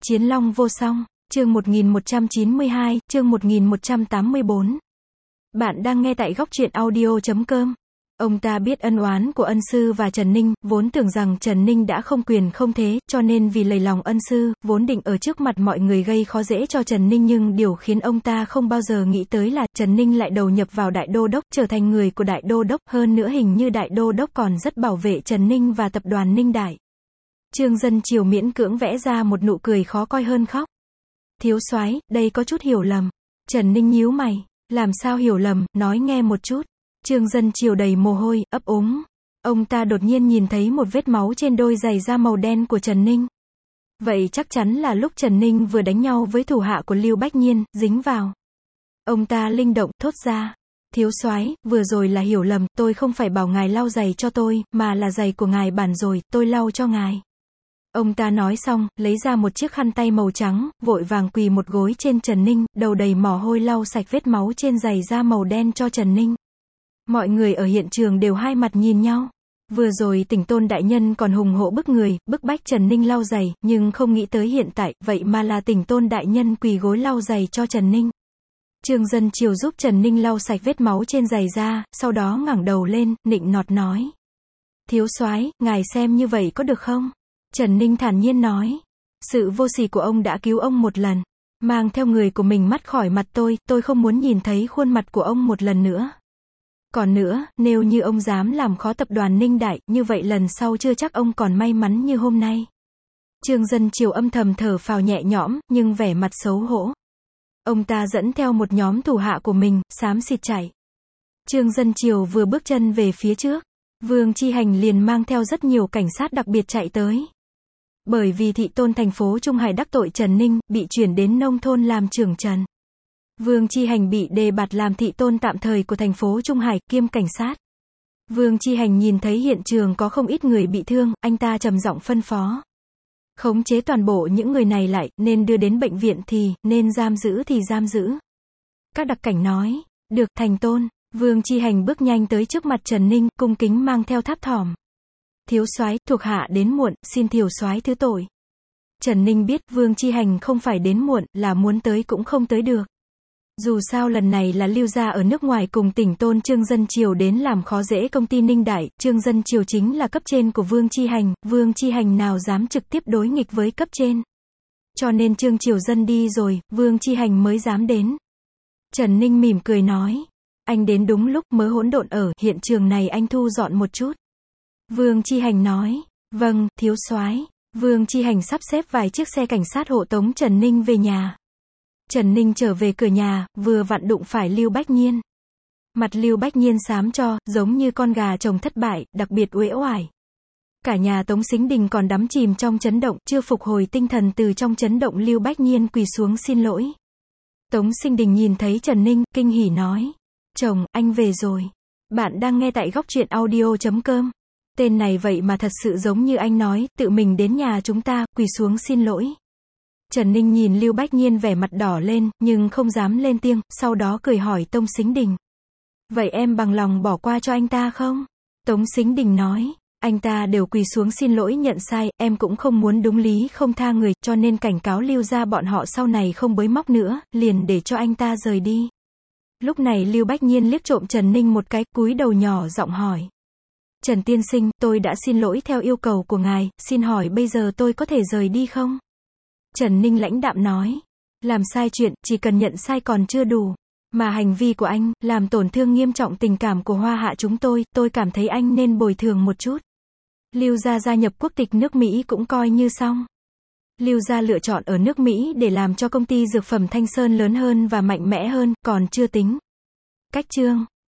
Chiến Long vô song, chương 1192, chương 1184. Bạn đang nghe tại góc truyện audio.com. Ông ta biết ân oán của ân sư và Trần Ninh, vốn tưởng rằng Trần Ninh đã không quyền không thế, cho nên vì lấy lòng ân sư, vốn định ở trước mặt mọi người gây khó dễ cho Trần Ninh, nhưng điều khiến ông ta không bao giờ nghĩ tới là Trần Ninh lại đầu nhập vào Đại Đô Đốc, trở thành người của Đại Đô Đốc, hơn nữa hình như Đại Đô Đốc còn rất bảo vệ Trần Ninh và tập đoàn Ninh Đại. Trương Dân Triều miễn cưỡng vẽ ra một nụ cười khó coi hơn khóc. Thiếu soái, đây có chút hiểu lầm. Trần Ninh nhíu mày, làm sao hiểu lầm, nói nghe một chút. Trương Dân Triều đầy mồ hôi, ấp úng. Ông ta đột nhiên nhìn thấy một vết máu trên đôi giày da màu đen của Trần Ninh. Vậy chắc chắn là lúc Trần Ninh vừa đánh nhau với thủ hạ của Lưu Bách Nhiên, dính vào. Ông ta linh động, thốt ra. Thiếu soái, vừa rồi là hiểu lầm, tôi không phải bảo ngài lau giày cho tôi, mà là giày của ngài bản rồi, tôi lau cho ngài. Ông ta nói xong, lấy ra một chiếc khăn tay màu trắng, vội vàng quỳ một gối trên Trần Ninh, đầu đầy mồ hôi lau sạch vết máu trên giày da màu đen cho Trần Ninh. Mọi người ở hiện trường đều hai mặt nhìn nhau. Vừa rồi Tỉnh Tôn đại nhân còn hùng hổ bức người, bức bách Trần Ninh lau giày, nhưng không nghĩ tới hiện tại, vậy mà là Tỉnh Tôn đại nhân quỳ gối lau giày cho Trần Ninh. Trương Dân Triều giúp Trần Ninh lau sạch vết máu trên giày da, sau đó ngẩng đầu lên, nịnh nọt nói. Thiếu soái, ngài xem như vậy có được không? Trần Ninh thản nhiên nói. Sự vô sỉ của ông đã cứu ông một lần. Mang theo người của mình mắt khỏi mặt tôi không muốn nhìn thấy khuôn mặt của ông một lần nữa. Còn nữa, nếu như ông dám làm khó tập đoàn Ninh Đại, như vậy lần sau chưa chắc ông còn may mắn như hôm nay. Trương Dân Triều âm thầm thở phào nhẹ nhõm, nhưng vẻ mặt xấu hổ. Ông ta dẫn theo một nhóm thủ hạ của mình, xám xịt chạy. Trương Dân Triều vừa bước chân về phía trước, Vương Chi Hành liền mang theo rất nhiều cảnh sát đặc biệt chạy tới. Bởi vì thị tôn thành phố Trung Hải đắc tội Trần Ninh, bị chuyển đến nông thôn làm trưởng Trần. Vương Chi Hành bị đề bạt làm thị tôn tạm thời của thành phố Trung Hải, kiêm cảnh sát. Vương Chi Hành nhìn thấy hiện trường có không ít người bị thương, anh ta trầm giọng phân phó. Khống chế toàn bộ những người này lại, nên đưa đến bệnh viện thì, nên giam giữ thì giam giữ. Các đặc cảnh nói, được, thành tôn. Vương Chi Hành bước nhanh tới trước mặt Trần Ninh, cung kính mang theo tháp thỏm. Thiếu soái, thuộc hạ đến muộn, xin thiếu soái thứ tội. Trần Ninh biết Vương Chi Hành không phải đến muộn, là muốn tới cũng không tới được. Dù sao lần này là Lưu gia ở nước ngoài cùng Tỉnh Tôn Trương Dân Triều đến làm khó dễ công ty Ninh Đại, Trương Dân Triều chính là cấp trên của Vương Chi Hành, Vương Chi Hành nào dám trực tiếp đối nghịch với cấp trên. Cho nên Trương Triều Dân đi rồi, Vương Chi Hành mới dám đến. Trần Ninh mỉm cười nói. Anh đến đúng lúc, mớ hỗn độn ở hiện trường này anh thu dọn một chút. Vương Chi Hành nói. Vâng, thiếu soái. Vương Chi Hành sắp xếp vài chiếc xe cảnh sát hộ tống Trần Ninh về nhà. Trần Ninh trở về cửa nhà, vừa vặn đụng phải Lưu Bách Nhiên. Mặt Lưu Bách Nhiên xám cho, giống như con gà trồng thất bại, đặc biệt uể oải. Cả nhà Tống Sính Đình còn đắm chìm trong chấn động, chưa phục hồi tinh thần từ trong chấn động. Lưu Bách Nhiên quỳ xuống xin lỗi. Tống Sính Đình nhìn thấy Trần Ninh, kinh hỉ nói. Chồng, anh về rồi. Bạn đang nghe tại góc truyện audio.com. Tên này vậy mà thật sự giống như anh nói, tự mình đến nhà chúng ta, quỳ xuống xin lỗi. Trần Ninh nhìn Lưu Bách Nhiên vẻ mặt đỏ lên, nhưng không dám lên tiếng, sau đó cười hỏi Tống Sính Đình. Vậy em bằng lòng bỏ qua cho anh ta không? Tống Sính Đình nói, anh ta đều quỳ xuống xin lỗi nhận sai, em cũng không muốn đúng lý không tha người, cho nên cảnh cáo Lưu gia bọn họ sau này không bới móc nữa, liền để cho anh ta rời đi. Lúc này Lưu Bách Nhiên liếc trộm Trần Ninh một cái, cúi đầu nhỏ giọng hỏi. Trần tiên sinh, tôi đã xin lỗi theo yêu cầu của ngài, xin hỏi bây giờ tôi có thể rời đi không? Trần Ninh lãnh đạm nói. Làm sai chuyện, chỉ cần nhận sai còn chưa đủ. Mà hành vi của anh, làm tổn thương nghiêm trọng tình cảm của Hoa Hạ chúng tôi cảm thấy anh nên bồi thường một chút. Lưu gia gia nhập quốc tịch nước Mỹ cũng coi như xong. Lưu gia lựa chọn ở nước Mỹ để làm cho công ty dược phẩm Thanh Sơn lớn hơn và mạnh mẽ hơn, còn chưa tính. Cách chương.